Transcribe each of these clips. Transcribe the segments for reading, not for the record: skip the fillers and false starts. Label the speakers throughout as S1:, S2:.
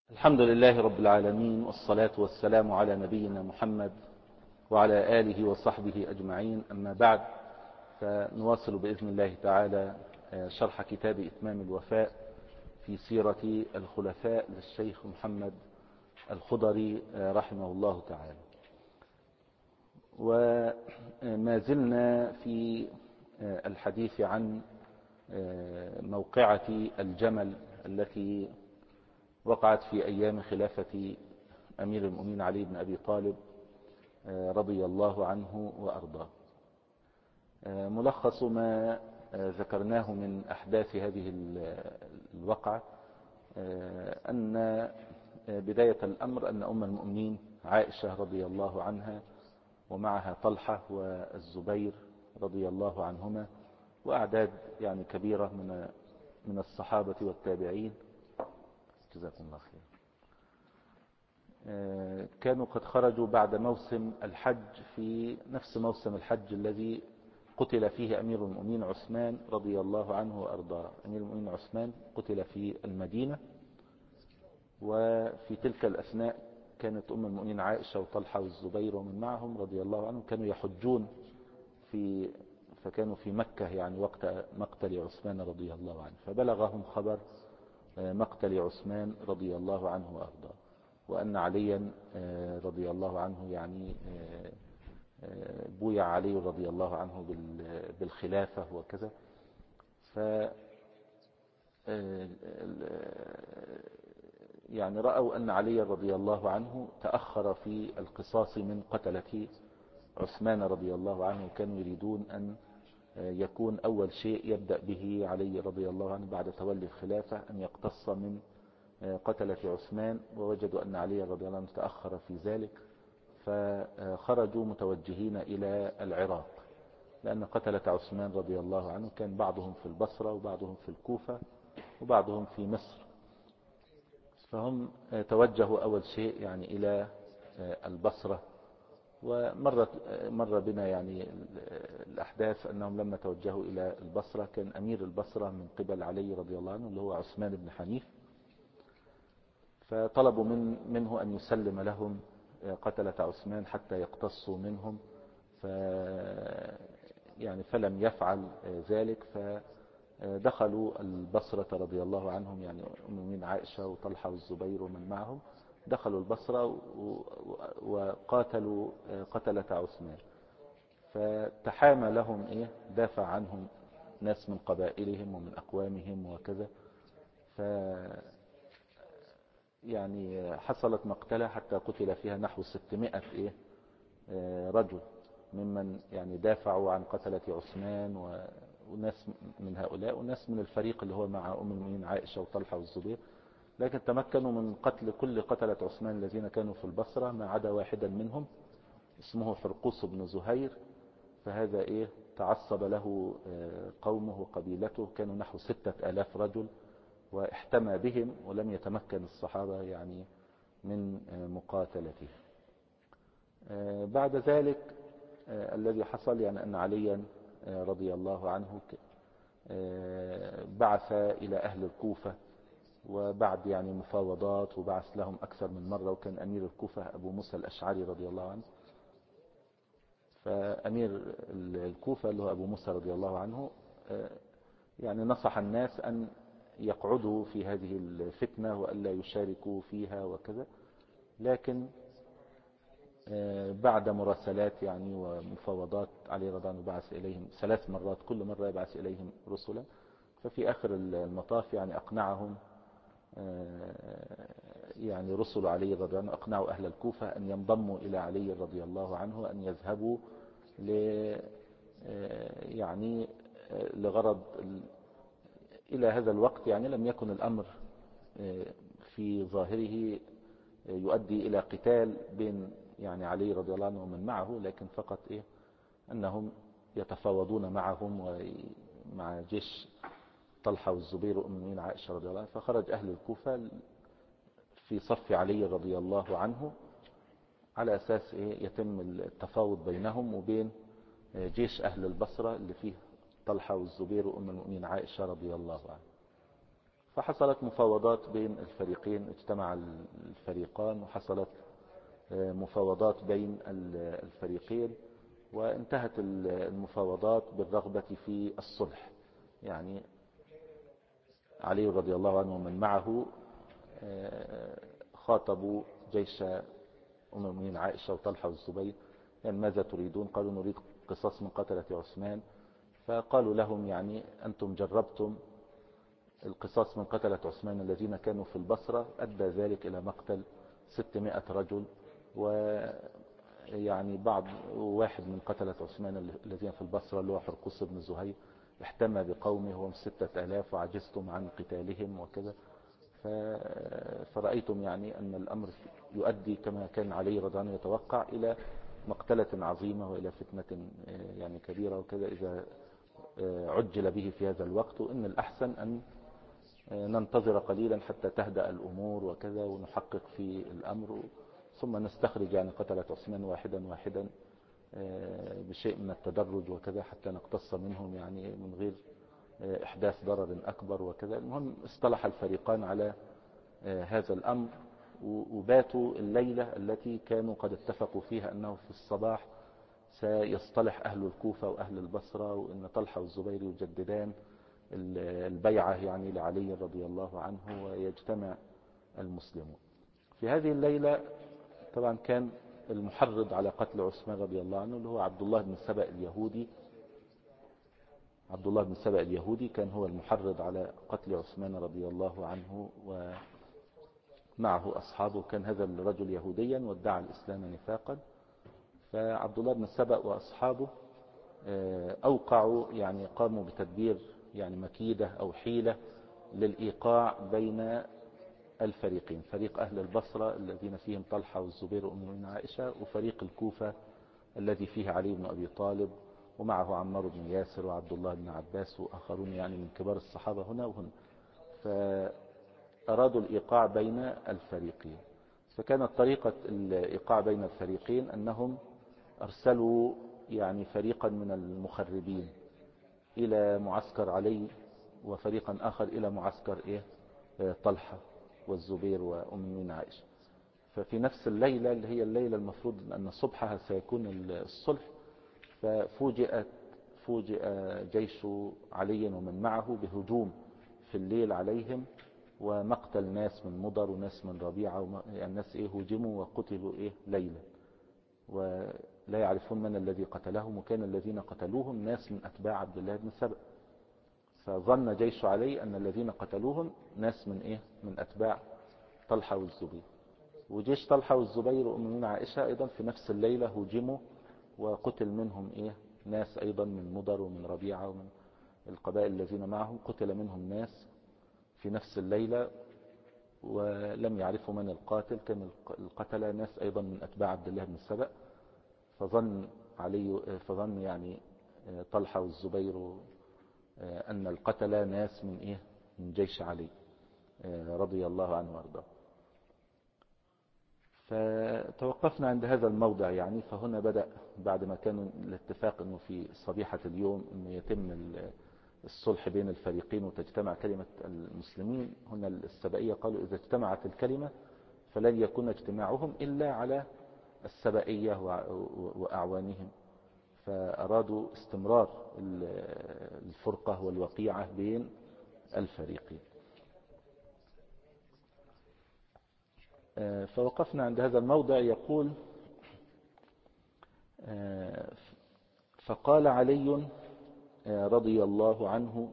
S1: الحمد لله رب العالمين، والصلاة والسلام على نبينا محمد وعلى آله وصحبه أجمعين. أما بعد، فنواصل بإذن الله تعالى شرح كتاب إتمام الوفاء في سيرة الخلفاء للشيخ محمد الخضري رحمه الله تعالى. وما زلنا في الحديث عن موقعة الجمل التي وقعت في أيام خلافة أمير المؤمنين علي بن أبي طالب رضي الله عنه وأرضاه. ملخص ما ذكرناه من أحداث هذه الوقعة أن بداية الأمر أن أم المؤمنين عائشة رضي الله عنها ومعها طلحة والزبير رضي الله عنهما وأعداد يعني كبيرة من الصحابة والتابعين، جزاكم الله خير، كانوا قد خرجوا بعد موسم الحج، في نفس موسم الحج الذي قتل فيه أمير المؤمنين عثمان رضي الله عنه وأرضاه. أمير المؤمنين عثمان قتل في المدينة، وفي تلك الأثناء كانت أم المؤمنين عائشة وطلحة والزبير ومن معهم رضي الله عنهم كانوا يحجون فكانوا في مكة يعني وقت مقتل عثمان رضي الله عنه، فبلغهم خبر مقتل عثمان رضي الله عنه وأرضاه، وأن عليا رضي الله عنه يعني بويع علي رضي الله عنه بالخلافة وكذا. يعني رأوا أن علي رضي الله عنه تأخر في القصاص من قتلة عثمان رضي الله عنه، وكانوا يريدون أن يكون أول شيء يبدأ به علي رضي الله عنه بعد تولي الخلافة أن يقتص من قتلة عثمان، ووجدوا أن علي رضي الله عنه تأخر في ذلك، فخرجوا متوجهين إلى العراق، لأن قتلة عثمان رضي الله عنه كان بعضهم في البصرة وبعضهم في الكوفة وبعضهم في مصر، فهم توجهوا أول شيء يعني إلى البصرة. ومر بنا يعني الأحداث أنهم لما توجهوا إلى البصرة كان أمير البصرة من قبل علي رضي الله عنه اللي هو عثمان بن حنيف، فطلبوا منه أن يسلم لهم قتلة عثمان حتى يقتصوا منهم، فلم يفعل ذلك، فدخلوا البصرة رضي الله عنهم، يعني من عائشة وطلحة والزبير ومن معهم دخلوا البصرة وقاتلوا قتلة عثمان، فتحامى لهم دافع عنهم ناس من قبائلهم ومن أقوامهم وكذا، يعني حصلت مقتلة حتى قتل فيها نحو 600 رجل ممن يعني دافعوا عن قتلة عثمان، وناس من هؤلاء وناس من الفريق اللي هو مع أم المؤمنين عائشة وطلحة والزبير، لكن تمكنوا من قتل كل قتلة عثمان الذين كانوا في البصرة ما عدا واحدا منهم اسمه حرقوس بن زهير، فهذا تعصب له قومه وقبيلته، كانوا نحو 6000 رجل، واحتمى بهم ولم يتمكن الصحابة يعني من مقاتلته. بعد ذلك الذي حصل يعني أن عليا رضي الله عنه بعث إلى أهل الكوفة، وبعد يعني مفاوضات وبعث لهم أكثر من مرة، وكان أمير الكوفة أبو موسى الأشعري رضي الله عنه، فأمير الكوفة اللي هو أبو موسى رضي الله عنه يعني نصح الناس أن يقعدوا في هذه الفتنة وألا يشاركوا فيها وكذا، لكن بعد مراسلات يعني ومفاوضات علي رضي الله عنه بعث إليهم 3 مرات، كل مرة يبعث إليهم رسلا، ففي آخر المطاف يعني أقنعهم يعني رسل علي رضي الله عنه، أقنعوا أهل الكوفة أن ينضموا إلى علي رضي الله عنه وأن يذهبوا يعني لغرض. إلى هذا الوقت يعني لم يكن الأمر في ظاهره يؤدي إلى قتال بين يعني علي رضي الله عنه ومن معه، لكن فقط أنهم يتفاوضون معهم ومع جيش طلحة والزبير وأم المؤمنين عائشة رضي الله عنها، فخرج أهل الكوفة في صف علي رضي الله عنه على أساس يتم التفاوض بينهم وبين جيش أهل البصرة اللي فيه طلحة والزبير وأم المؤمنين عائشة رضي الله عنها. فحصلت مفاوضات بين الفريقين، اجتمع الفريقان وحصلت مفاوضات بين الفريقين، وانتهت المفاوضات بالرغبة في الصلح. يعني علي رضي الله عنه ومن معه خاطبوا جيش أم المؤمنين عائشة وطلحة والزبير، يعني ماذا تريدون؟ قالوا نريد قصاص من قتلة عثمان. فقالوا لهم يعني أنتم جربتم القصاص من قتلة عثمان الذين كانوا في البصرة، أدى ذلك إلى مقتل 600 رجل، ويعني واحد من قتلة عثمان الذين في البصرة اللي هو حرقوس بن زهير احتمى بقومه وهم 6000 وعجزتم عن قتالهم وكذا. فرأيتم يعني أن الأمر يؤدي كما كان علي رضي الله عنه يتوقع إلى مقتلة عظيمة وإلى فتنة يعني كبيرة وكذا إذا عجل به في هذا الوقت، وإن الأحسن أن ننتظر قليلا حتى تهدأ الأمور وكذا ونحقق في الأمر، ثم نستخرج يعني قتلة عثمان واحدا واحدا بشيء من التدرج وكذا حتى نقتص منهم يعني من غير إحداث ضرر أكبر وكذا. المهم اصطلح الفريقان على هذا الأمر، وباتوا الليلة التي كانوا قد اتفقوا فيها أنه في الصباح سيصطلح أهل الكوفة وأهل البصرة، وأن طلحة والزبير يجددان البيعة يعني لعلي رضي الله عنه ويجتمع المسلمون. في هذه الليلة طبعا كان المحرض على قتل عثمان رضي الله عنه اللي هو عبد الله بن سبأ اليهودي. عبد الله بن سبأ اليهودي كان هو المحرض على قتل عثمان رضي الله عنه ومعه أصحابه. كان هذا الرجل يهوديا وادعى الإسلام نفاقا. فعبد الله بن سبأ وأصحابه أوقعوا يعني قاموا بتدبير يعني مكيدة أو حيلة للإيقاع بين الفريقين، فريق أهل البصرة الذين فيهم طلحة والزبير وأم المؤمنين عائشة، وفريق الكوفة الذي فيه علي بن أبي طالب ومعه عمار بن ياسر وعبد الله بن عباس وآخرون يعني من كبار الصحابة هنا وهنا. فأرادوا الإيقاع بين الفريقين. فكانت طريقة الإيقاع بين الفريقين أنهم أرسلوا يعني فريقا من المخربين إلى معسكر علي، وفريقا آخر إلى معسكر طلحة والزبير وأم المؤمنين عائشة. ففي نفس الليلة اللي هي الليلة المفروض أن صبحها سيكون الصلح، ففوجئ جيش علي ومن معه بهجوم في الليل عليهم ومقتل ناس من مضر وناس من ربيعة، الناس هجموا وقتلوا ليلا، ولا يعرفون من الذي قتلهم، وكان الذين قتلوهم ناس من أتباع عبد الله بن سبأ. فظن جيش علي أن الذين قتلوهم ناس من أتباع طلحة والزبير. وجيش طلحة والزبير وأم المؤمنين عائشة أيضا في نفس الليلة هجموا وقتل منهم ناس أيضا من مضر ومن ربيعة ومن القبائل الذين معهم، قتل منهم ناس في نفس الليلة ولم يعرفوا من القاتل. كان القتلة ناس أيضا من أتباع عبد الله بن سبأ. فظن يعني طلحة والزبير أن القتلة ناس من جيش علي رضي الله عنه وارضاه. فتوقفنا عند هذا الموضع يعني. فهنا بدأ بعد ما كان الاتفاق أنه في صبيحة اليوم أنه يتم الصلح بين الفريقين وتجتمع كلمة المسلمين، هنا السبائية قالوا إذا اجتمعت الكلمة فلن يكون اجتماعهم إلا على السبائية وأعوانهم، فأرادوا استمرار الفرقة والوقيعة بين الفريقين. فوقفنا عند هذا الموضع. يقول فقال علي رضي الله عنه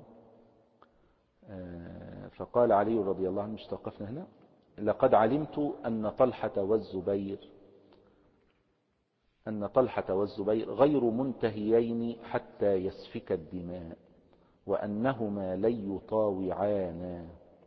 S1: مش توقفنا هنا. لقد علمت أن طلحة والزبير غير منتهيين حتى يسفك الدماء وأنهما لن يطاوعانا.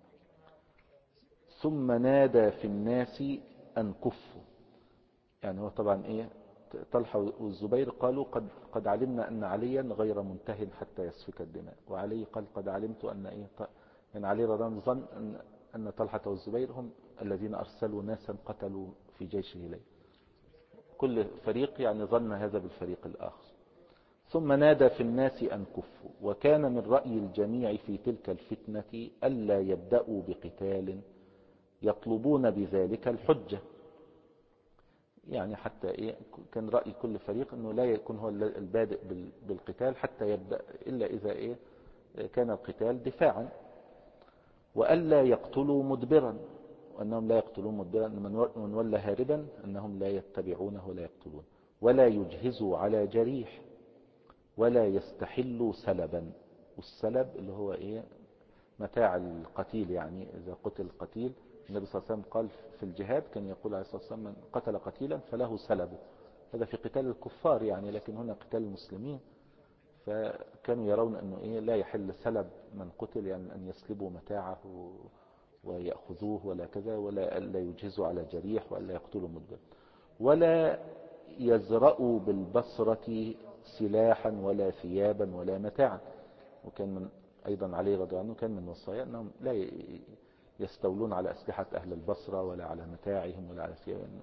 S1: ثم نادى في الناس أن كفوا. يعني هو طبعا طلحة والزبير قالوا قد علمنا أن عليا غير منته حتى يسفك الدماء، وعلي قال قد علمت أن يعني علي رضي الله عنه ظن أن طلحة والزبير هم الذين أرسلوا ناسا قتلوا في جيشه لي. كل فريق يعني ظن هذا بالفريق الآخر. ثم نادى في الناس أن كفوا. وكان من رأي الجميع في تلك الفتنة ألا يبدأوا بقتال يطلبون بذلك الحجة. يعني حتى كان رأي كل فريق أنه لا يكون هو البادئ بالقتال حتى يبدأ، إلا إذا كان القتال دفاعا. وألا يقتلوا مدبرا، وأنهم لا يقتلون مدبرا، من ولى هاربا أنهم لا يتبعونه ولا يقتلون. ولا يجهزوا على جريح، ولا يستحلوا سلبا. والسلب اللي هو متاع القتيل، يعني إذا قتل القتيل النبي صلى الله عليه وسلم قال في الجهاد، كان يقول عليه الصلاة والسلام: من قتل قتيلا فله سلبه. هذا في قتال الكفار يعني، لكن هنا قتال المسلمين، فكانوا يرون أنه لا يحل سلب من قتل، يعني أن يسلبوا متاعه ويأخذوه ولا كذا، ولا ألا يجهزوا على جريح، وألا يقتلوا مدبر. ولا يزرأوا بالبصرة سلاحا ولا ثيابا ولا متاعا. وكان من أيضا علي رضي الله عنه كان من وصايا أنهم لا يستولون على أسلحة أهل البصرة ولا على متاعهم ولا على ثيابهم.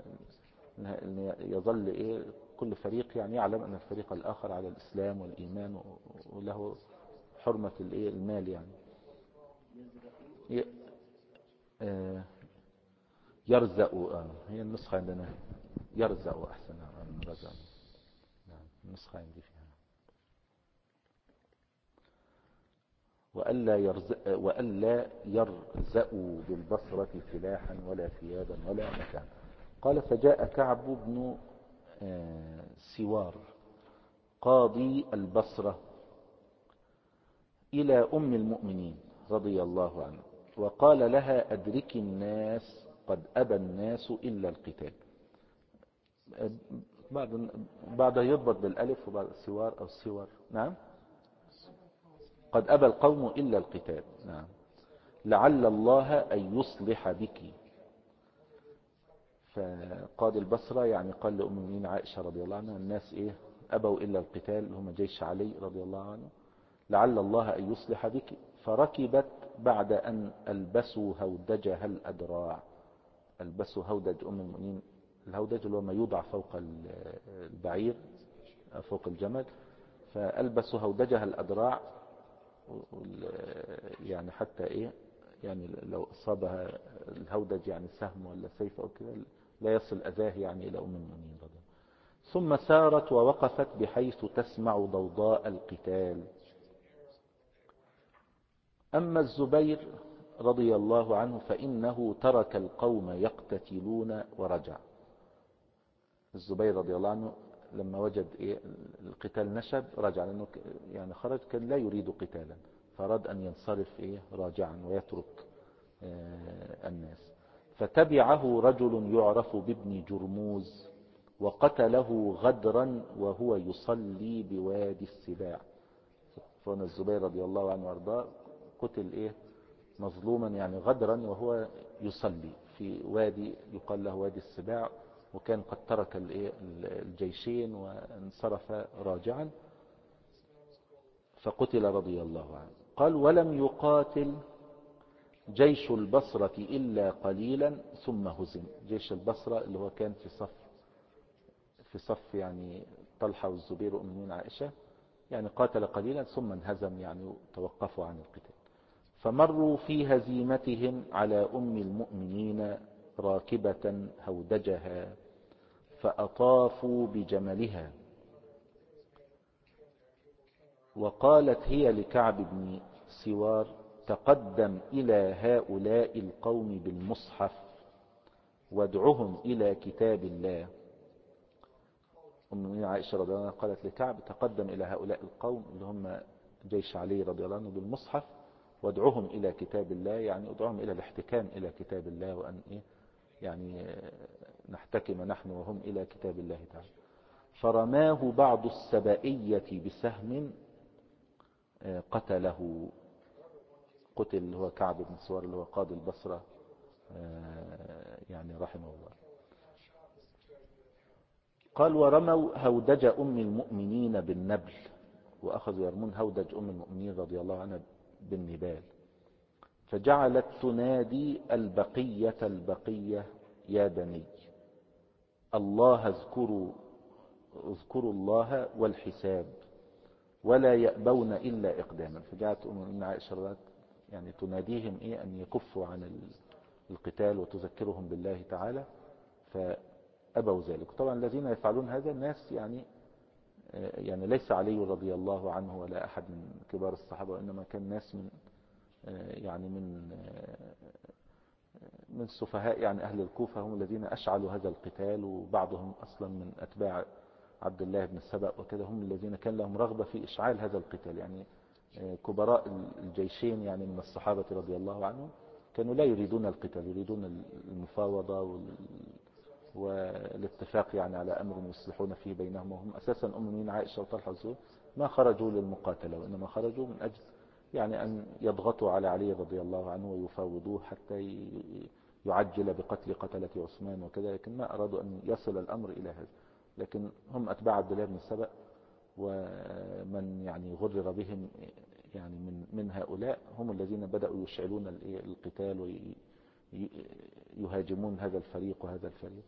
S1: يظل كل فريق يعني يعلم أن الفريق الآخر على الإسلام والإيمان وله حرمة المال يعني. يرزق، هي النسخة عندنا يرزق أحسن من رزق. نعم النسخة عندي فيها. وألا يرزقوا بالبصرة سلاحا ولا ثيابا ولا متاعا. قال: فجاء كعب بن سوار قاضي البصرة إلى أم المؤمنين رضي الله عنها، وقال لها: أدرك الناس، قد أبى الناس إلا القتال. بعد يضبط بالألف، وبعد السوار أو السور. نعم، قد أبى القوم إلا القتال. نعم، لعل الله أن يصلح بك. فقاضي البصرة يعني قال لأم المؤمنين عائشة رضي الله عنها: الناس أبوا إلا القتال، هم جيش علي رضي الله عنه، لعل الله أن يصلح بك. فركبت بعد أن ألبسوا هودجها الأدراع. ألبسوا هودج أم المؤمنين، الهودج اللي هو ما يوضع فوق البعير، فوق الجمل. فألبسوا هودجها الأدراع، يعني حتى يعني لو أصابها الهودج يعني سهم ولا سيف أو كذا لا يصل أذاه يعني إلى أم المؤمنين رضي الله. ثم سارت ووقفت بحيث تسمع ضوضاء القتال. أما الزبير رضي الله عنه فإنه ترك القوم يقتتلون ورجع. الزبير رضي الله عنه لما وجد القتال نشب رجع، لأنه يعني خرج كان لا يريد قتالا، فأراد أن ينصرف راجعا ويترك الناس. فتبعه رجل يعرف بابن جرموز وقتله غدرا وهو يصلي بوادي السباع. فهنا الزبير رضي الله عنه وارضاه قتل مظلوما يعني غدرا وهو يصلي في وادي يقال له وادي السباع، وكان قد ترك الجيشين وانصرف راجعا، فقتل رضي الله عنه. قال: ولم يقاتل جيش البصرة إلا قليلا ثم هزم. جيش البصرة اللي هو كان في صف يعني طلحة والزبير وأم المؤمنين عائشة، يعني قاتل قليلا ثم انهزم، يعني توقفوا عن القتال. فمروا في هزيمتهم على أم المؤمنين راكبة هودجها، فأطافوا بجملها. وقالت هي لكعب بن سوار: تقدم إلى هؤلاء القوم بالمصحف وادعهم إلى كتاب الله. أم المؤمنين عائشة رضي الله عنها قالت لكعب: تقدم إلى هؤلاء القوم اللي هم جيش علي رضي الله عنه بالمصحف، وادعهم إلى كتاب الله، يعني ادعهم إلى الاحتكام إلى كتاب الله، وأن يعني نحتكم نحن وهم إلى كتاب الله تعالى. فرماه بعض السبائية بسهم قتله. قتل اللي هو كعب بن سوار اللي هو قاضي البصرة يعني رحمه الله. قال: ورموا هودج أم المؤمنين بالنبل، وأخذوا يرمون هودج أم المؤمنين رضي الله عنها بالنبال. فجعلت تنادي: البقية البقية يا بني الله، اذكروا الله والحساب. ولا يأبون إلا إقداما. فجاءت أم عائشة رضي يعني تناديهم أن يكفوا عن القتال وتذكرهم بالله تعالى، فأبوا ذلك. طبعا الذين يفعلون هذا الناس يعني ليس علي رضي الله عنه ولا أحد من كبار الصحابة، وإنما كان ناس من يعني من سفهاء يعني أهل الكوفة هم الذين أشعلوا هذا القتال، وبعضهم أصلا من أتباع عبد الله بن السبأ وكذا، هم الذين كان لهم رغبة في إشعال هذا القتال. يعني كبراء الجيشين يعني من الصحابة رضي الله عنهم كانوا لا يريدون القتال، يريدون المفاوضة والاتفاق يعني على أمر يصلحون فيه بينهم. وهم أساسا أم المؤمنين عائشة وطلحة والزبير ما خرجوا للمقاتلة، وإنما خرجوا من أجل يعني أن يضغطوا على علي رضي الله عنه ويفاوضوه حتى يعجل بقتل قتلة عثمان وكذا، لكن ما أرادوا أن يصل الأمر إلى هذا. لكن هم أتباع عبد الله بن السبأ، ومن يعني غرر بهم يعني من هؤلاء هم الذين بدأوا يشعلون القتال ويهاجمون هذا الفريق وهذا الفريق.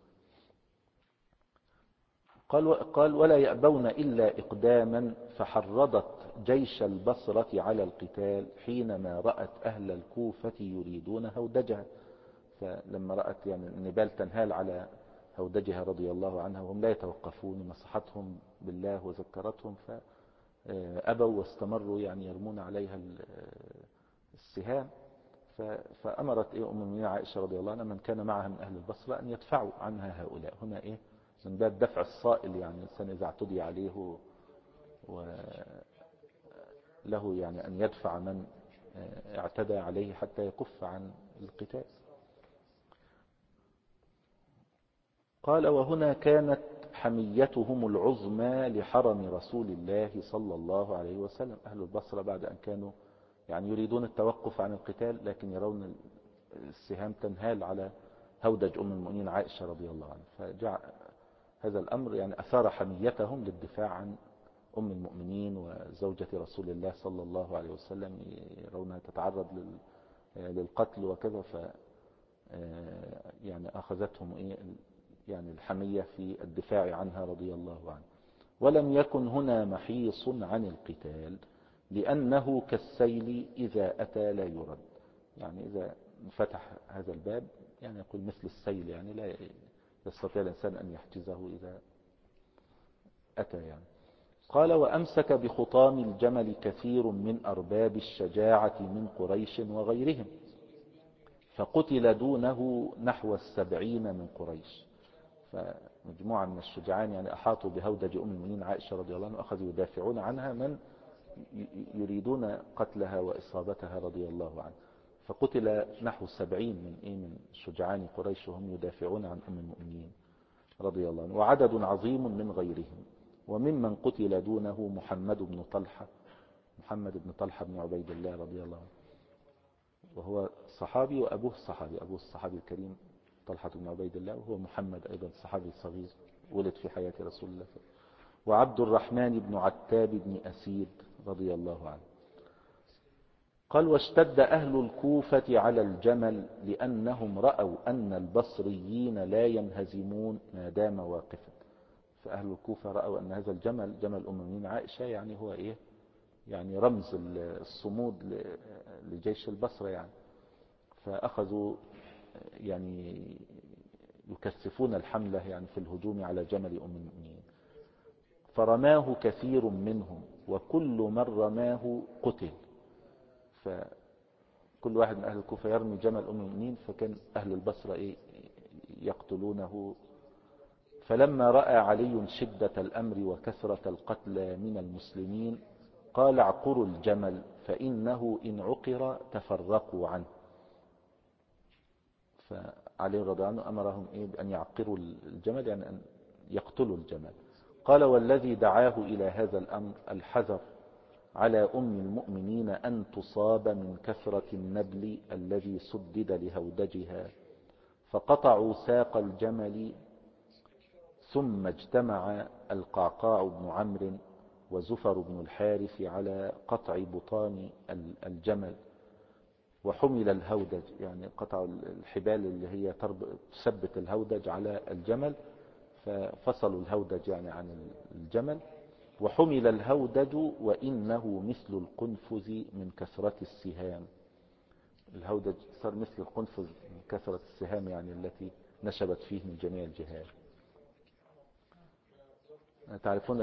S1: قال ولا يأبون إلا إقداما، فحرضت جيش البصرة على القتال حينما رأت أهل الكوفة يريدون هودجها. فلما رأت يعني النبال تنهال على هودجها رضي الله عنها وهم لا يتوقفون، نصحتهم بالله وذكرتهم فأبوا واستمروا يعني يرمون عليها السهام. فأمرت أم المؤمنين عائشة رضي الله عنها من كان معها من أهل البصرة أن يدفعوا عنها هؤلاء. هنا من باب دفع الصائل، يعني الإنسان إذا اعتدي عليه وله يعني أن يدفع من اعتدى عليه حتى يكف عن القتال. قال وهنا كانت حميتهم العظمى لحرم رسول الله صلى الله عليه وسلم. أهل البصرة بعد أن كانوا يعني يريدون التوقف عن القتال، لكن يرون السهام تنهال على هودج أم المؤمنين عائشة رضي الله عنها، فجعل هذا الأمر يعني أثار حميتهم للدفاع عن أم المؤمنين وزوجة رسول الله صلى الله عليه وسلم، يرونها تتعرض للقتل وكذا، يعني أخذتهم يعني الحمية في الدفاع عنها رضي الله عنه. ولم يكن هنا محيص عن القتال، لأنه كالسيل إذا أتى لا يرد. يعني إذا فتح هذا الباب يعني يقول مثل السيل، يعني لا يستطيع الإنسان أن يحجزه إذا أتى يعني. قال وأمسك بخطام الجمل كثير من أرباب الشجاعة من قريش وغيرهم، فقتل دونه نحو 70 من قريش. فمجموعة من الشجعان يعني أحاطوا بهودج أم المؤمنين عائشة رضي الله عنها وأخذوا يدافعون عنها من يريدون قتلها وإصابتها رضي الله عنها. فقتل نحو 70 من شجعان قريش وهم يدافعون عن أم المؤمنين رضي الله عنه، وعدد عظيم من غيرهم. وممن قتل دونه محمد بن طلحة بن عبيد الله رضي الله عنه، وهو صحابي وأبوه صحابي، أبوه الصحابي الكريم طلحة بن عبيد الله، وهو محمد أيضا صحابي صغير ولد في حياة رسول الله. وعبد الرحمن بن عتاب بن أسيد رضي الله عنه. قال واشتد أهل الكوفة على الجمل لأنهم رأوا أن البصريين لا ينهزمون ما دام واقفا. فأهل الكوفة رأوا أن هذا الجمل جمل أم المؤمنين عائشة يعني هو يعني رمز الصمود لجيش البصرة يعني. فأخذوا يعني يكثفون الحملة يعني في الهجوم على جمل أم المؤمنين، فرماه كثير منهم وكل من رماه قتل. فكل واحد من أهل الكوفة يرمي جمل أم المؤمنين، فكان أهل البصرة يقتلونه. فلما رأى علي شدة الأمر وكثرة القتلى من المسلمين قال اعقروا الجمل فإنه إن عقر تفرقوا عنه. فعلي رضي الله عنه أمرهم بأن يعقروا الجمل، يعني أن يقتلوا الجمل. قال والذي دعاه إلى هذا الأمر الحذر على أم المؤمنين أن تصاب من كثرة النبل الذي سدد لهودجها، فقطعوا ساق الجمل. ثم اجتمع القعقاع بن عمرو وزفر بن الحارث على قطع بطان الجمل، وحمل الهودج، يعني قطعوا الحبال اللي هي تثبت الهودج على الجمل، ففصلوا الهودج يعني عن الجمل وحمل الهودج وإنه مثل القنفذ من كثرة السهام. الهودج صار مثل القنفذ من كثرة السهام، يعني التي نشبت فيه من جميع الجهات. تعرفون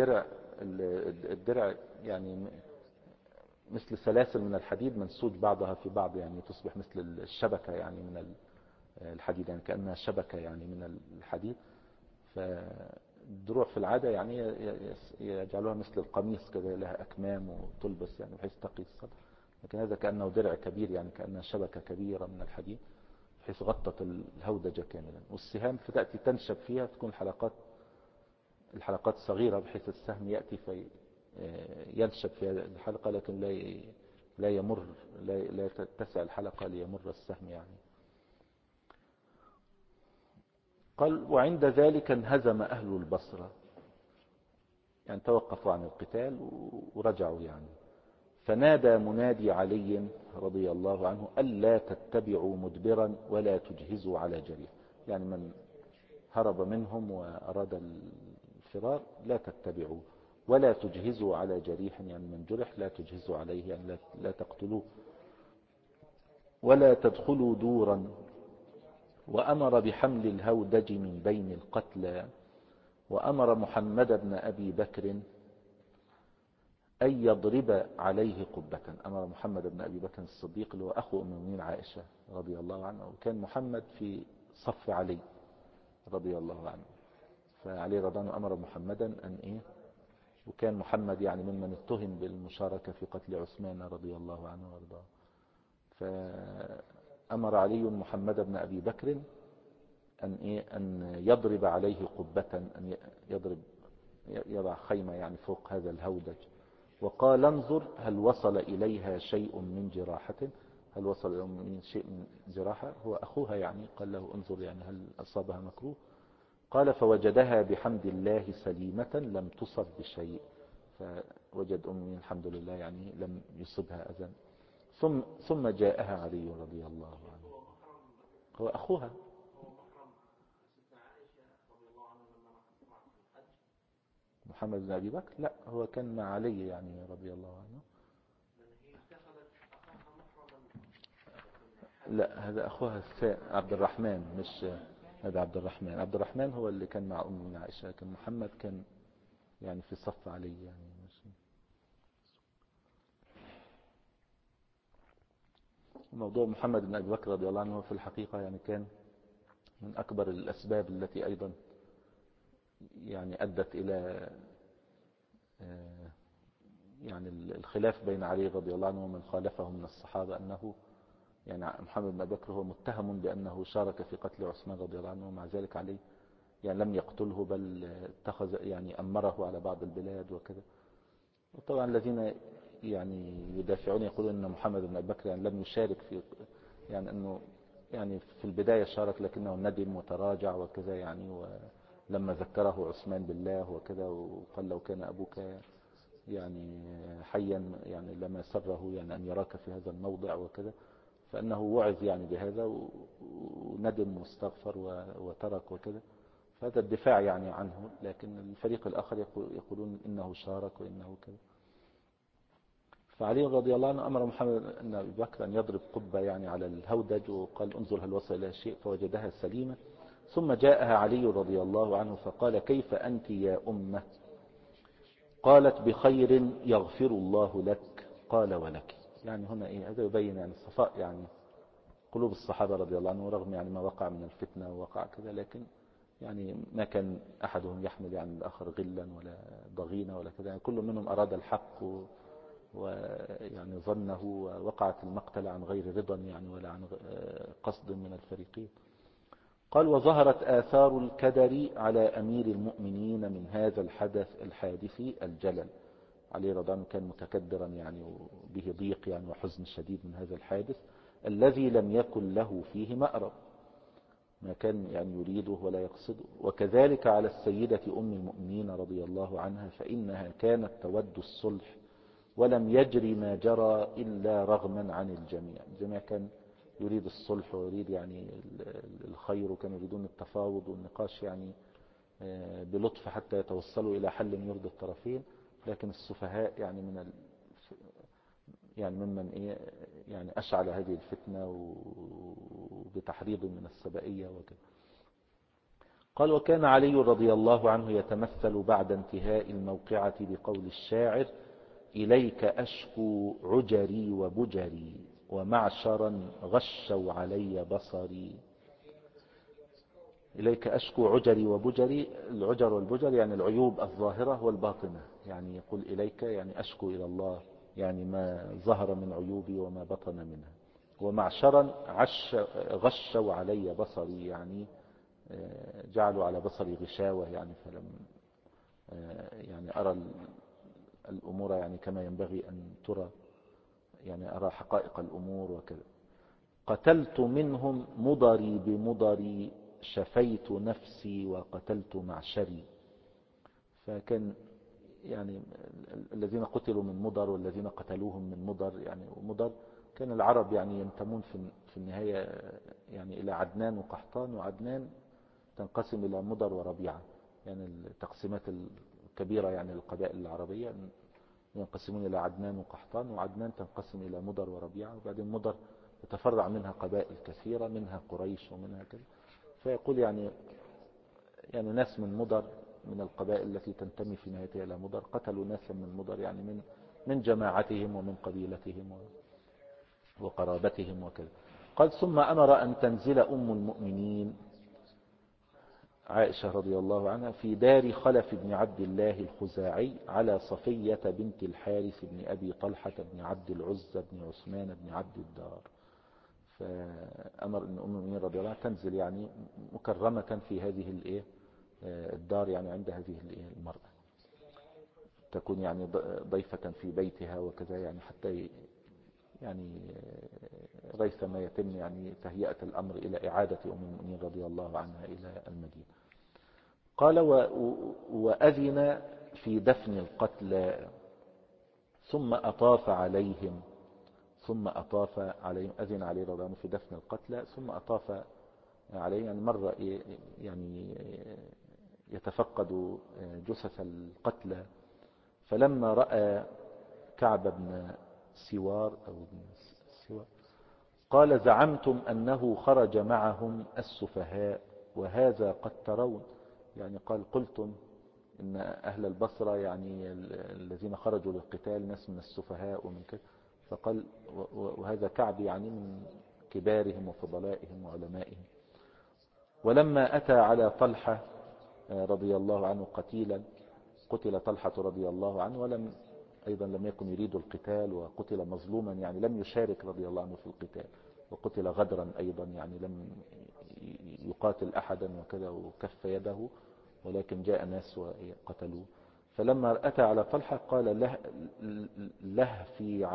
S1: الدرع يعني مثل سلاسل من الحديد منسوج بعضها في بعض، يعني تصبح مثل الشبكة يعني من الحديد، يعني كأنها شبكة يعني من الحديد. فالدروع في العادة يعني يجعلوها مثل القميص كذا، لها أكمام وتلبس يعني بحيث تقي الصدر، لكن هذا كأنه درع كبير، يعني كأنها شبكة كبيرة من الحديد بحيث غطت الهودجة كاملا. والسهام فتأتي تنشب فيها، تكون الحلقات صغيرة بحيث السهم يأتي في ينشب في الحلقة، لكن لا يمر، لا تتسع الحلقة ليمر السهم يعني. قال وعند ذلك انهزم أهل البصرة، يعني توقفوا عن القتال ورجعوا يعني. فنادى منادي علي رضي الله عنه ألا تتبعوا مدبرا ولا تجهزوا على جريح، يعني من هرب منهم وأراد الفرار لا تتبعوا، ولا تجهزوا على جريح، يعني من جرح لا تجهزوا عليه، يعني لا تقتلوه، ولا تدخلوا دورا. وأمر بحمل الهودج من بين القتلى. وأمر محمد بن أبي بكر أن يضرب عليه قبة. أمر محمد بن أبي بكر الصديق اللي هو أخو أم المؤمنين عائشة رضي الله عنه، وكان محمد في صف علي رضي الله عنه، فعلي رضي الله عنه أمر محمدا أن وكان محمد يعني ممن اتهم بالمشاركة في قتل عثمان رضي الله عنه وارضاه. فأمر علي محمد بن أبي بكر أن يضرب عليه قبة، أن يضع خيمة يعني فوق هذا الهودج. وقال انظر هل وصل إليها شيء من جراحة، هل وصل من شيء من جراحة، هو أخوها يعني، قال له انظر يعني هل أصابها مكروه. قال فوجدها بحمد الله سليمة لم تصب بشيء، فوجد أمي الحمد لله يعني لم يصبها أذى. ثم جاءها علي رضي الله عنه، هو أخوها. محمد بن أبي بكر لا، هو كان مع علي يعني رضي الله عنه. لا هذا أخوها عبد الرحمن، مش هذا عبد الرحمن. عبد الرحمن هو اللي كان مع أم عائشة، لكن محمد كان يعني في صف علي يعني. مش موضوع محمد بن أبي بكر رضي الله عنه في الحقيقة يعني كان من أكبر الأسباب التي أيضا يعني أدت إلى يعني الخلاف بين علي رضي الله عنه ومن خالفه من الصحابة، أنه يعني محمد بن أبي بكر هو متهم بأنه شارك في قتل عثمان رضي الله عنه، ومع ذلك علي يعني لم يقتله، بل اتخذ يعني أمره على بعض البلاد وكذا. وطبعا الذين يعني يدافعون يقولون أن محمد بن أبي بكر يعني لم يشارك في، يعني أنه يعني في البداية شارك لكنه ندم وتراجع وكذا يعني، ولما ذكره عثمان بالله وكذا وقال لو كان أبوك يعني حيا يعني لما سره يعني أن يراك في هذا الموضع وكذا، فأنه وعظ يعني بهذا وندم واستغفر وترك وكذا. فهذا الدفاع يعني عنه، لكن الفريق الآخر يقولون إنه شارك وإنه كذا. فعلي رضي الله عنه أمر محمد بن أبي بكر أن يضرب قبة يعني على الهودج، وقال انظر هل وصل إلى شيء، فوجدها سليمة. ثم جاءها علي رضي الله عنه فقال كيف أنت يا أمة؟ قالت بخير يغفر الله لك. قال ولك. يعني هنا هذا يبين يعني صفاء يعني قلوب الصحابة رضي الله عنهم، رغم يعني ما وقع من الفتنة ووقع كذا، لكن يعني ما كان أحدهم يحمل يعني الآخر غلا ولا ضغينة ولا كذا، يعني كل منهم أراد الحق ويعني ظنه، ووقعت المقتل عن غير رضا يعني ولا عن قصد من الفريقين. قال وظهرت آثار الكدر على أمير المؤمنين من هذا الحادث الجلل. علي رضي الله عنه كان متكدرا يعني وبه ضيق يعني وحزن شديد من هذا الحادث الذي لم يكن له فيه مأرب، ما كان يعني يريده ولا يقصده. وكذلك على السيدة أم المؤمنين رضي الله عنها، فإنها كانت تود الصلح ولم يجري ما جرى إلا رغما عن الجميع. الجميع كان يريد الصلح ويريد يعني الخير، وكانوا يريدون التفاوض والنقاش يعني بلطف حتى يتوصلوا إلى حل يرضي الطرفين. لكن السفهاء يعني يعني ممن يعني أشعل هذه الفتنة وبتحريض من السبائية وكذا. قال: وكان علي رضي الله عنه يتمثل بعد انتهاء الموقعة بقول الشاعر: إليك أشكو عجري وبجري ومعشرا غشوا علي بصري. إليك أشكو عجري وبجري، العجر والبجر يعني العيوب الظاهرة والباطنة، يعني يقول إليك يعني أشكو إلى الله يعني ما ظهر من عيوبي وما بطن منها. ومعشرا غشوا علي بصري يعني جعلوا على بصري غشاوة، يعني فلم يعني أرى الأمور يعني كما ينبغي أن ترى، يعني أرى حقائق الأمور وكذا. قتلت منهم مضري بمضري شفيت نفسي وقتلت معشري. فكان يعني الذين قتلوا من مضر والذين قتلوهم من مضر، يعني مضر كان العرب يعني ينتمون في النهاية يعني إلى عدنان وقحطان، وعدنان تنقسم إلى مضر وربيعة، يعني التقسيمات الكبيرة يعني القبائل العربية ينقسمون إلى عدنان وقحطان، وعدنان تنقسم إلى مضر وربيعة، وبعدين مضر يتفرع منها قبائل كثيرة منها قريش ومنها كذا. فيقول يعني ناس من مضر من القبائل التي تنتمي في نهايتها إلى مضر قتلوا ناسا من مضر، يعني من جماعتهم ومن قبيلتهم وقرابتهم وكذا. قال: ثم أمر أن تنزل أم المؤمنين عائشة رضي الله عنها في دار خلف بن عبد الله الخزاعي على صفية بنت الحارث بن أبي طلحة بن عبد العزة بن عثمان بن عبد الدار. فأمر أن أم المؤمنين رضي الله عنها تنزل يعني مكرمة في هذه الدار، يعني عند هذه المرأة تكون يعني ضيفة في بيتها وكذا، يعني حتى يعني ريثما يتم يعني تهيئة الأمر إلى إعادة أم المؤمنين رضي الله عنها إلى المدينة. قال: وأذن في دفن القتلى ثم أطاف عليهم أذن عليه رضي الله عنه في دفن القتلى ثم أطاف عليه، يعني مرة يعني يتفقد جثث القتلى. فلما رأى كعب بن سوار قال: زعمتم أنه خرج معهم السفهاء وهذا قد ترون، يعني قال قلتم إن أهل البصرة يعني الذين خرجوا للقتال ناس من السفهاء ومن كذا. فقال: وهذا كعب يعني من كبارهم وفضلائهم وعلمائهم. ولما أتى على طلحة رضي الله عنه قتل طلحة رضي الله عنه، أيضا لم يكن يريد القتال وقتل مظلوما، يعني لم يشارك رضي الله عنه في القتال، وقتل غدرا أيضا، يعني لم يقاتل أحدا وكذا وكف يده، ولكن جاء ناس وقتلوه. فلما أتى على طلحة قال: لهفي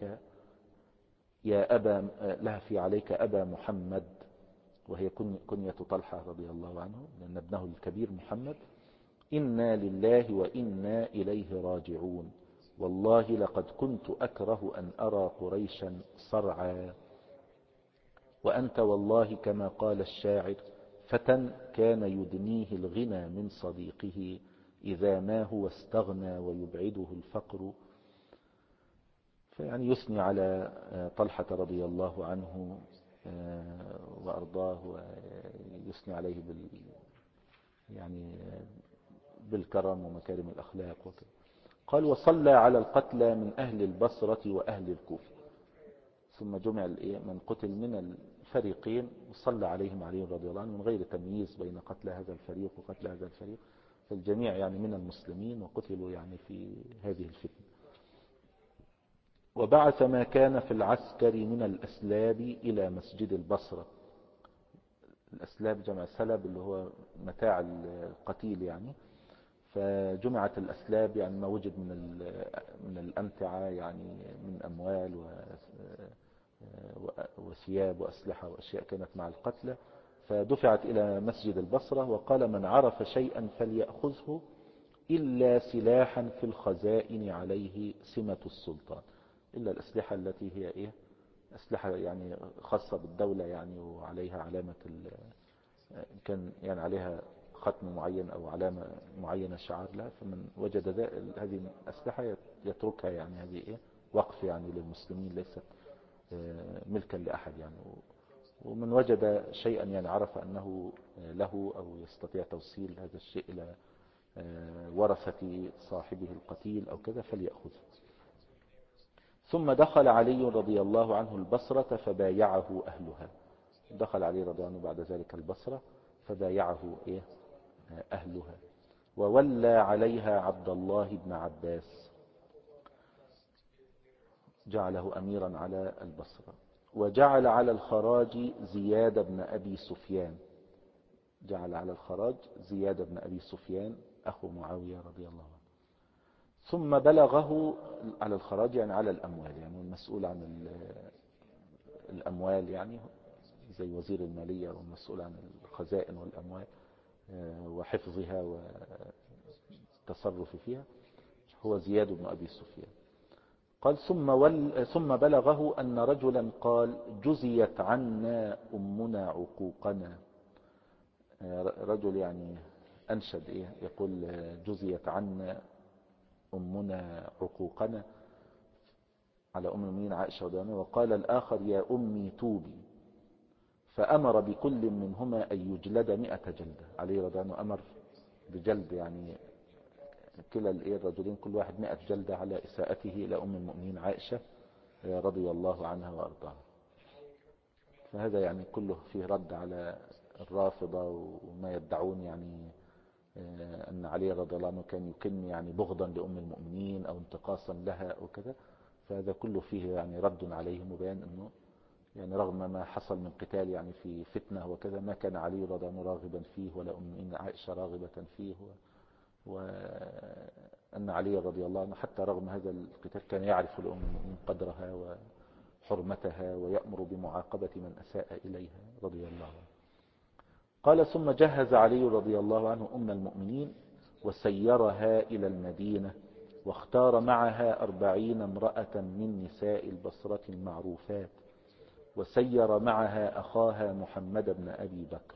S1: عليك أبا محمد، وهي كنية طلحة رضي الله عنه لأن ابنه الكبير محمد: إنا لله وإنا إليه راجعون، والله لقد كنت أكره أن أرى قريشا صرعا، وأنت والله كما قال الشاعر: فتى كان يدنيه الغنى من صديقه إذا ما هو استغنى ويبعده الفقر. فيعني يثني على طلحة رضي الله عنه وأرضاه، ويثني عليه يعني بالكرم ومكارم الأخلاق وكذا. قال: وصلى على القتلى من أهل البصرة وأهل الكوفة. ثم جمع من قتل من الفريقين وصلى عليهم علي رضي الله عنه من غير تمييز بين قتل هذا الفريق وقتل هذا الفريق، فالجميع يعني من المسلمين وقتلوا يعني في هذه الفتنة. وبعث ما كان في العسكر من الأسلاب إلى مسجد البصرة. الأسلاب جمع سلب اللي هو متاع القتيل يعني. فجمعت الأسلاب يعني ما وجد من الأمتعة، يعني من أموال وثياب وأسلحة وأشياء كانت مع القتلى، فدفعت إلى مسجد البصرة. وقال: من عرف شيئا فليأخذه إلا سلاحا في الخزائن عليه سمة السلطان، إلا الأسلحة التي هي أسلحة يعني خاصة بالدولة، يعني وعليها علامة كان يعني عليها ختم معين أو علامة معينة شعار لها، فمن وجد هذه الأسلحة يتركها، يعني هذه إيه وقف يعني للمسلمين، ليست ملكا لأحد يعني. ومن وجد شيئا يعني عرف أنه له أو يستطيع توصيل هذا الشيء إلى ورثة صاحبه القتيل أو كذا فليأخذه. ثم دخل علي رضي الله عنه البصرة فبايعه أهلها. دخل علي رضي الله عنه بعد ذلك البصرة فبايعه أهلها، وولى عليها عبد الله بن عباس، جعله أميرا على البصرة. وجعل على الخراج زياد بن أبي سفيان، جعل على الخراج زياد بن أبي سفيان أخو معاوية رضي الله عنه. ثم بلغه على الخراج يعني على الأموال، يعني المسؤول عن الأموال، يعني زي وزير المالية والمسؤول عن الخزائن والأموال وحفظها والتصرف فيها، هو زياد بن أبي سفيان. قال ثم بلغه أن رجلا قال جزيت عنا أمنا عقوقنا. رجل يعني أنشد يقول جزيت عنا أمنا عقوقنا على أم المؤمنين عائشة رضي الله عنها. وقال الآخر يا أمي توبي، فأمر بكل منهما أن يجلد 100 جلدة. علي رضي الله عنه أمر بجلد يعني كلا الرجلين كل واحد 100 جلدة على إساءته إلى أم المؤمنين عائشة رضي الله عنها وأرضاها. فهذا يعني كله فيه رد على الرافضة وما يدعون يعني أن علي رضي الله عنه كان يكن يعني بغضا لأم المؤمنين أو انتقاصا لها أو كذا. فهذا كله فيه يعني رد عليهم وبيان أنه يعني رغم ما حصل من قتال يعني في فتنة وكذا ما كان علي رضي الله عنه راغبا فيه ولا أم المؤمنين عائشة راغبة فيه، وأن علي رضي الله عنه حتى رغم هذا القتال كان يعرف لأم المؤمنين قدرها وحرمتها ويأمر بمعاقبة من أساء إليها رضي الله عنه. قال ثم جهز علي رضي الله عنه أم المؤمنين وسيرها إلى المدينة، واختار معها 40 امرأة من نساء البصرة المعروفات، وسير معها أخاها محمد بن أبي بكر.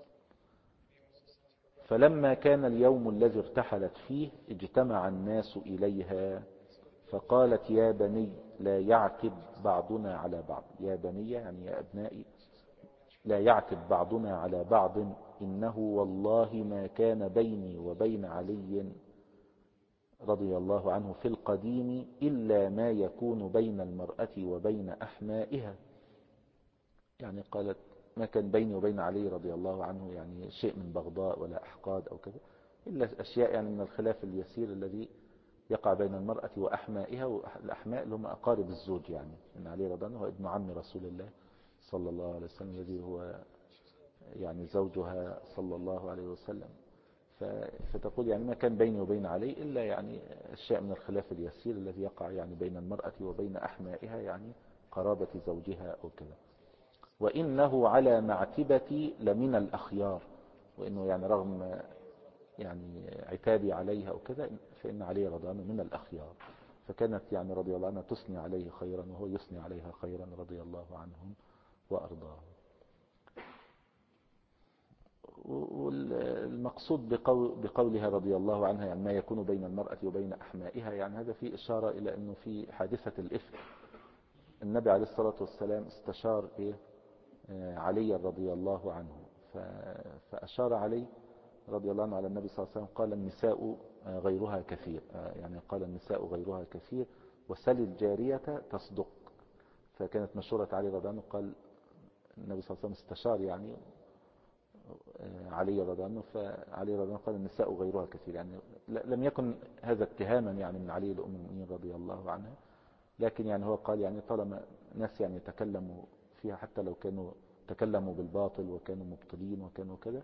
S1: فلما كان اليوم الذي ارتحلت فيه اجتمع الناس إليها، فقالت يا بني لا يعتب بعضنا على بعض. يا بني يعني يا أبنائي لا يعتب بعضنا على بعض، إنه والله ما كان بيني وبين علي رضي الله عنه في القديم إلا ما يكون بين المرأة وبين أحمائها. يعني قالت ما كان بيني وبين علي رضي الله عنه يعني شيء من بغضاء ولا أحقاد أو كذا، إلا أشياء يعني من الخلاف اليسير الذي يقع بين المرأة وأحمائها. والأحماء اللي هم أقارب الزوج، يعني إن علي رضي الله عنه هو ابن عم رسول الله صلى الله عليه وسلم الذي هو يعني زوجها صلى الله عليه وسلم. فتقول يعني ما كان بيني وبين علي إلا يعني أشياء من الخلاف اليسير الذي يقع يعني بين المرأة وبين أحمائها، يعني قرابة زوجها أو كذا. وإنه على معتبتي لمن الأخيار، وإنه يعني رغم يعني عتابي عليها أو كذا فإن علي رضي الله عنه من الأخيار. فكانت يعني رضي الله عنها تثني عليه خيرا وهو يثني عليها خيرا رضي الله عنهم وأرضاهم. والمقصود بقولها رضي الله عنها يعني ما يكون بين المرأة وبين أحمائها، يعني هذا فيه إشارة إلى أنه في حادثة الإفك النبي عليه الصلاة والسلام استشار علي رضي الله عنه، فأشار علي رضي الله عنه على النبي صلى الله عليه وسلم قال النساء غيرها كثير، يعني قال النساء غيرها كثير وسل الجارية تصدق. فكانت مشورة علي رضي الله عنه، قال النبي صلى الله عليه وسلم استشار يعني علي رضي الله عنه، فعلي رضي الله عنه قال النساء غيرها كثير، يعني لم يكن هذا اتهاما يعني من علي لأم المؤمنين رضي الله عنها، لكن يعني هو قال يعني طالما ناس يعني تكلموا فيها حتى لو كانوا تكلموا بالباطل وكانوا مبطلين وكانوا كذا،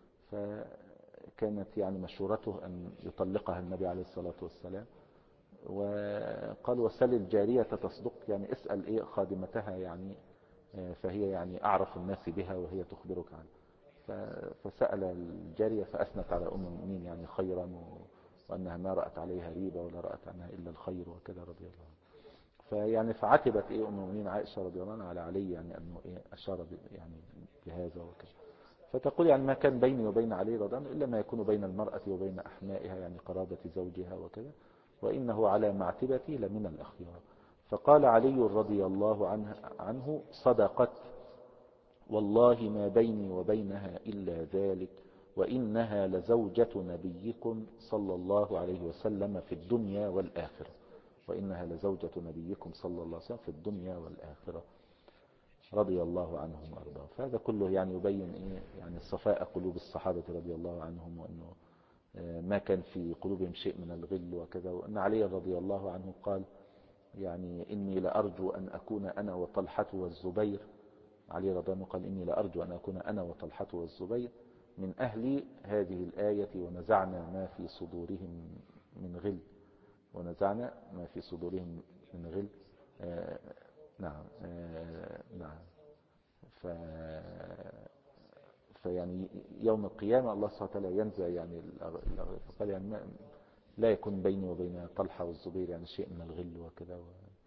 S1: فكانت يعني مشورته أن يطلقها النبي عليه الصلاة والسلام. وقال وسل الجارية تصدق، يعني اسأل خادمتها يعني فهي يعني أعرف الناس بها وهي تخبرك عنه. فسأل الجارية فأثنت على أم المؤمنين يعني خيرا، وأنها ما رأت عليها ريبة ولا رأت عنها إلا الخير وكذا رضي الله عنه. فيعني فعتبت أم المؤمنين عائشة رضي الله عنها على علي يعني أنه أشار يعني بهذا وكذا. فتقول يعني ما كان بيني وبين علي رضي الله عنه إلا ما يكون بين المرأة وبين أحمائها، يعني قرابة زوجها وكذا، وإنه على معتبتي لمن الأخيار. فقال علي رضي الله عنه صدقت، والله ما بيني وبينها إلا ذلك، وإنها لزوجة نبيكم صلى الله عليه وسلم في الدنيا والآخرة. وإنها لزوجة نبيكم صلى الله عليه وسلم في الدنيا والآخرة، رضي الله عنهم وأرضاهم. فهذا كله يعني يبين يعني صفاء قلوب الصحابة رضي الله عنهم، وأنه ما كان في قلوبهم شيء من الغل وكذا. وأن علي رضي الله عنه قال يعني إني لأرجو أن أكون أنا وطلحة والزبير. علي رضي الله عنه قال إني لأرجو أن أكون أنا وطلحة والزبير من أهل هذه الآية، ونزعنا ما في صدورهم من غل. ونزعنا ما في صدورهم من غل. نعم. نعم. فيعني يوم القيامة الله سبحانه وتعالى ينزع يعني فقال يعني لا يكون بيني وبين طلحة والزبير يعني شيء من الغل وكذا.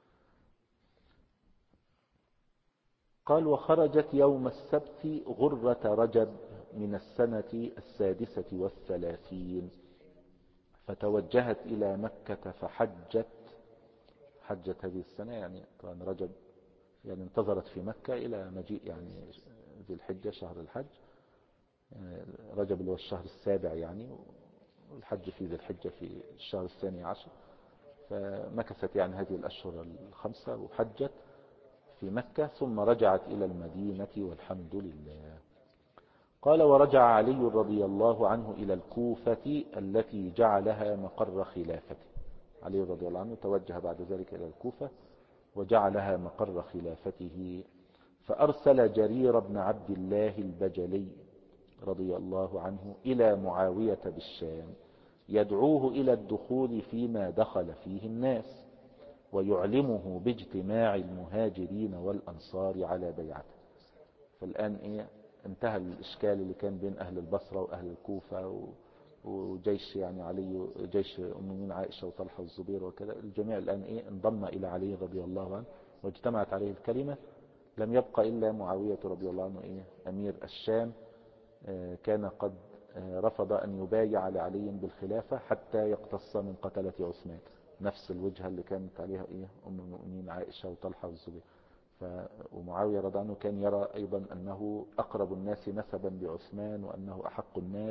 S1: قال وخرجت يوم السبت غرة رجب من السنة 36، فتوجهت إلى مكة فحجت. حجت هذه السنة يعني طبعا رجب، يعني انتظرت في مكة إلى مجيء يعني ذي الحجة شهر الحج. رجب اللي هو الشهر السابع يعني، والحج في ذي الحجة في الشهر 12. فمكثت يعني هذه الأشهر 5 وحجت في مكة، ثم رجعت إلى المدينة والحمد لله. قال ورجع علي رضي الله عنه إلى الكوفة التي جعلها مقر خلافته. علي رضي الله عنه توجه بعد ذلك إلى الكوفة وجعلها مقر خلافته، فأرسل جرير بن عبد الله البجلي رضي الله عنه إلى معاوية بالشام يدعوه إلى الدخول فيما دخل فيه الناس، ويعلمه باجتماع المهاجرين والأنصار على بيعته. فالآن انتهى الإشكال اللي كان بين أهل البصرة وأهل الكوفة وجيش يعني علي، جيش أم المؤمنين عائشة وطلحة والزبير وكذا. الجميع الآن انضم إلى علي رضي الله عنه واجتمعت عليه الكلمة. لم يبقى إلا معاوية رضي الله عنه أمير الشام. كان قد رفض أن يبايع لعلي بالخلافة حتى يقتص من قتلة عثمان، نفس الوجهة اللي كانت عليها أم المؤمنين عائشة وطلحة والزبير. ومعاوية رضي الله عنه كان يرى أيضا أنه أقرب الناس نسبا بعثمان، وأنه أحق الناس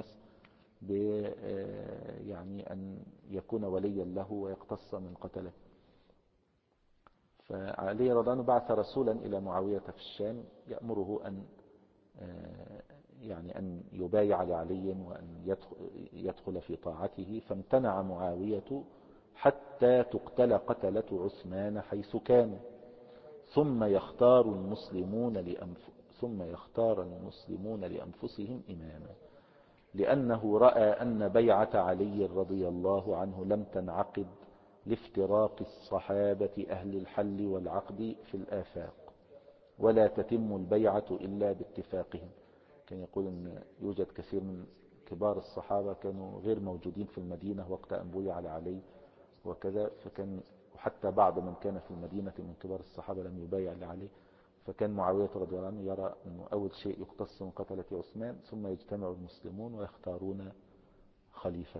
S1: يعني أن يكون وليا له ويقتص من قتله. فعلي رضي الله عنه بعث رسولا إلى معاوية في الشام يأمره أن يبايع لعلي وأن يدخل في طاعته. فامتنع معاوية حتى تقتل قتلة عثمان حيث كانوا، ثم يختار المسلمون لأنفسهم إماما، لأنه رأى أن بيعة علي رضي الله عنه لم تنعقد لافتراق الصحابة أهل الحل والعقد في الآفاق، ولا تتم البيعة إلا باتفاقهم. كان يقول أن يوجد كثير من كبار الصحابة كانوا غير موجودين في المدينة وقت أن بويع على علي وكذا، وحتى بعض من كان في المدينة من كبار الصحابة لم يبايع لعلي. فكان معاوية رضي الله عنه يرى أنه أول شيء يقتص من قتلة عثمان، ثم يجتمع المسلمون ويختارون خليفة.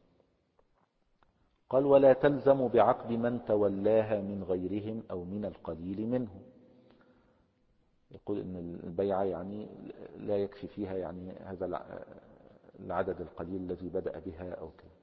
S1: قال ولا تلزم بعقد من تولاها من غيرهم أو من القليل منهم. يقول أن البيعة يعني لا يكفي فيها يعني هذا العدد القليل الذي بدأ بها أو كذا.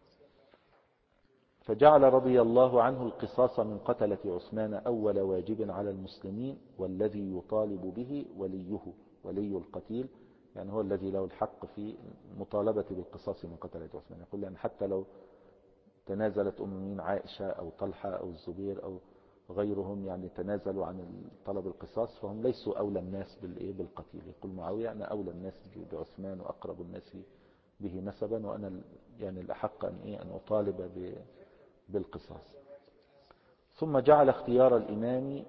S1: فجعل رضي الله عنه القصاص من قتلة عثمان أول واجب على المسلمين، والذي يطالب به ولي القتيل، يعني هو الذي له الحق في المطالبة بالقصاص من قتلة عثمان. يقول لأن حتى لو تنازلت أم المؤمنين عائشة أو طلحة أو الزبير أو غيرهم يعني تنازلوا عن طلب القصاص، فهم ليسوا أولى الناس بالقتيل. يقول معاوية أنا أولى الناس بعثمان وأقرب الناس به نسبا، وأنا يعني الأحق أن أطالب بالقصاص. ثم جعل اختيار الإمام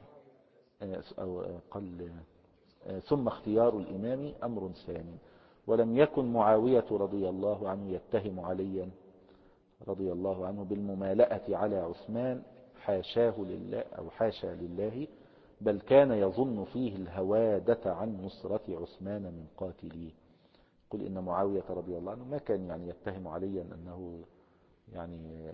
S1: ثم اختيار الإمام أمر ثاني. ولم يكن معاوية رضي الله عنه يتهم عليا رضي الله عنه بالممالأة على عثمان، حاشاه لله أو حاشا لله، بل كان يظن فيه الهوادة عن نصرة عثمان من قاتليه. يقول إن معاوية رضي الله عنه ما كان يعني يتهم عليا أنه يعني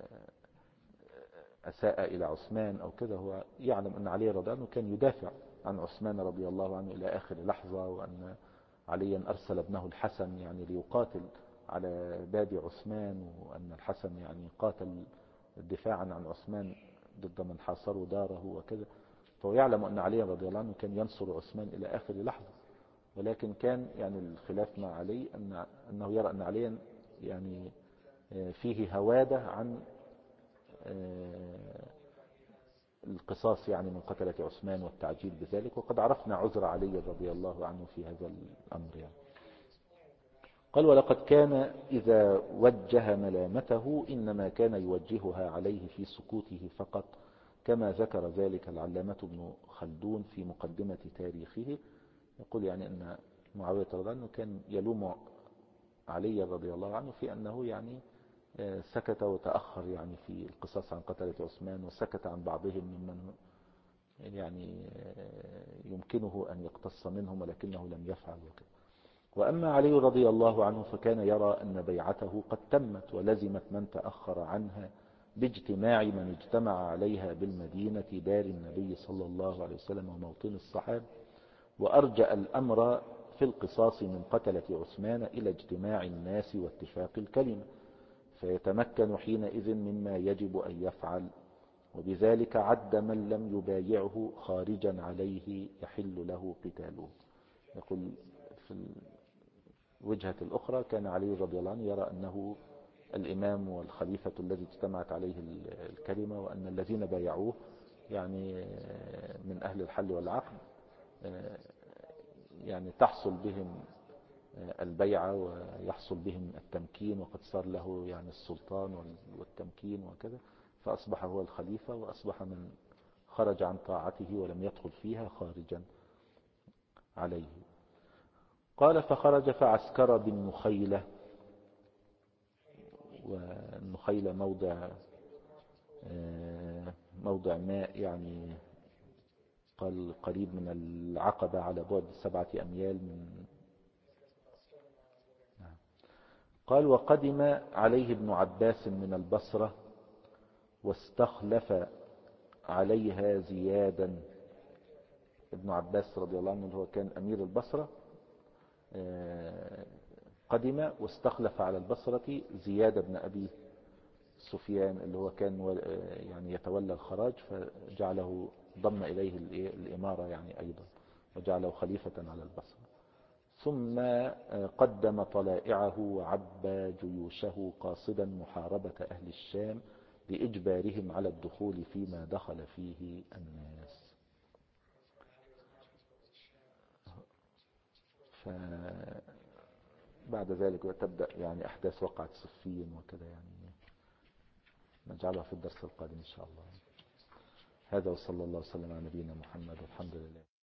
S1: أساء إلى عثمان أو كذا. هو يعلم أن علي رضي الله عنه كان يدافع عن عثمان رضي الله عنه إلى آخر لحظة، وأن عليا أرسل ابنه الحسن يعني ليقاتل على باب عثمان، وأن الحسن يعني قاتل دفاعا عن عثمان ضد من حاصروا داره وكذا. فهو يعلم أن علي رضي الله عنه كان ينصر عثمان إلى آخر لحظة، ولكن كان يعني الخلاف مع علي أنه يرى أن عليا يعني فيه هوادة عن القصاص يعني من قتلة عثمان والتعجيل بذلك. وقد عرفنا عذر علي رضي الله عنه في هذا الأمر يعني. قال: ولقد كان إذا وجه ملامته إنما كان يوجهها عليه في سكوته فقط، كما ذكر ذلك العلامة ابن خلدون في مقدمة تاريخه. يقول يعني أن معاوية رضي الله عنه كان يلوم علي رضي الله عنه في أنه يعني سكت وتأخر يعني في القصاص عن قتلة عثمان، وسكت عن بعضهم ممن يعني يمكنه أن يقتص منهم ولكنه لم يفعل وكذا. وأما علي رضي الله عنه فكان يرى أن بيعته قد تمت ولزمت من تأخر عنها باجتماع من اجتمع عليها بالمدينة دار النبي صلى الله عليه وسلم وموطن الصحابة، وأرجأ الأمر في القصاص من قتلة عثمان إلى اجتماع الناس واتفاق الكلمة، فيتمكن حينئذ مما يجب أن يفعل، وبذلك عد من لم يبايعه خارجا عليه يحل له قتاله. يقول في الوجهة الأخرى كان علي رضي الله عنه يرى أنه الإمام والخليفة الذي اجتمعت عليه الكلمة، وأن الذين بايعوه يعني من أهل الحل والعقد يعني تحصل بهم البيعة ويحصل بهم التمكين، وقد صار له يعني السلطان والتمكين وكذا، فأصبح هو الخليفة، وأصبح من خرج عن طاعته ولم يدخل فيها خارجا عليه. قال: فخرج فعسكر بالنخيلة، والنخيلة موضع ماء يعني قال قريب من العقبة على بعد 7 أميال من. قال: وقدم عليه ابن عباس من البصرة واستخلف عليها زيادا. ابن عباس رضي الله عنه اللي هو كان أمير البصرة قدم واستخلف على البصرة زياد بن أبي سفيان اللي هو كان يعني يتولى الخراج، فجعله ضم إليه الإمارة يعني أيضا، وجعله خليفة على البصرة. ثم قدم طلائعه وعبى جيوشه قاصدا محاربة أهل الشام لإجبارهم على الدخول فيما دخل فيه الناس. فبعد ذلك تبدأ يعني أحداث وقعة صفين وكذا، يعني نجعلها في الدرس القادم إن شاء الله. هذا وصلى الله وسلم على نبينا محمد والحمد لله.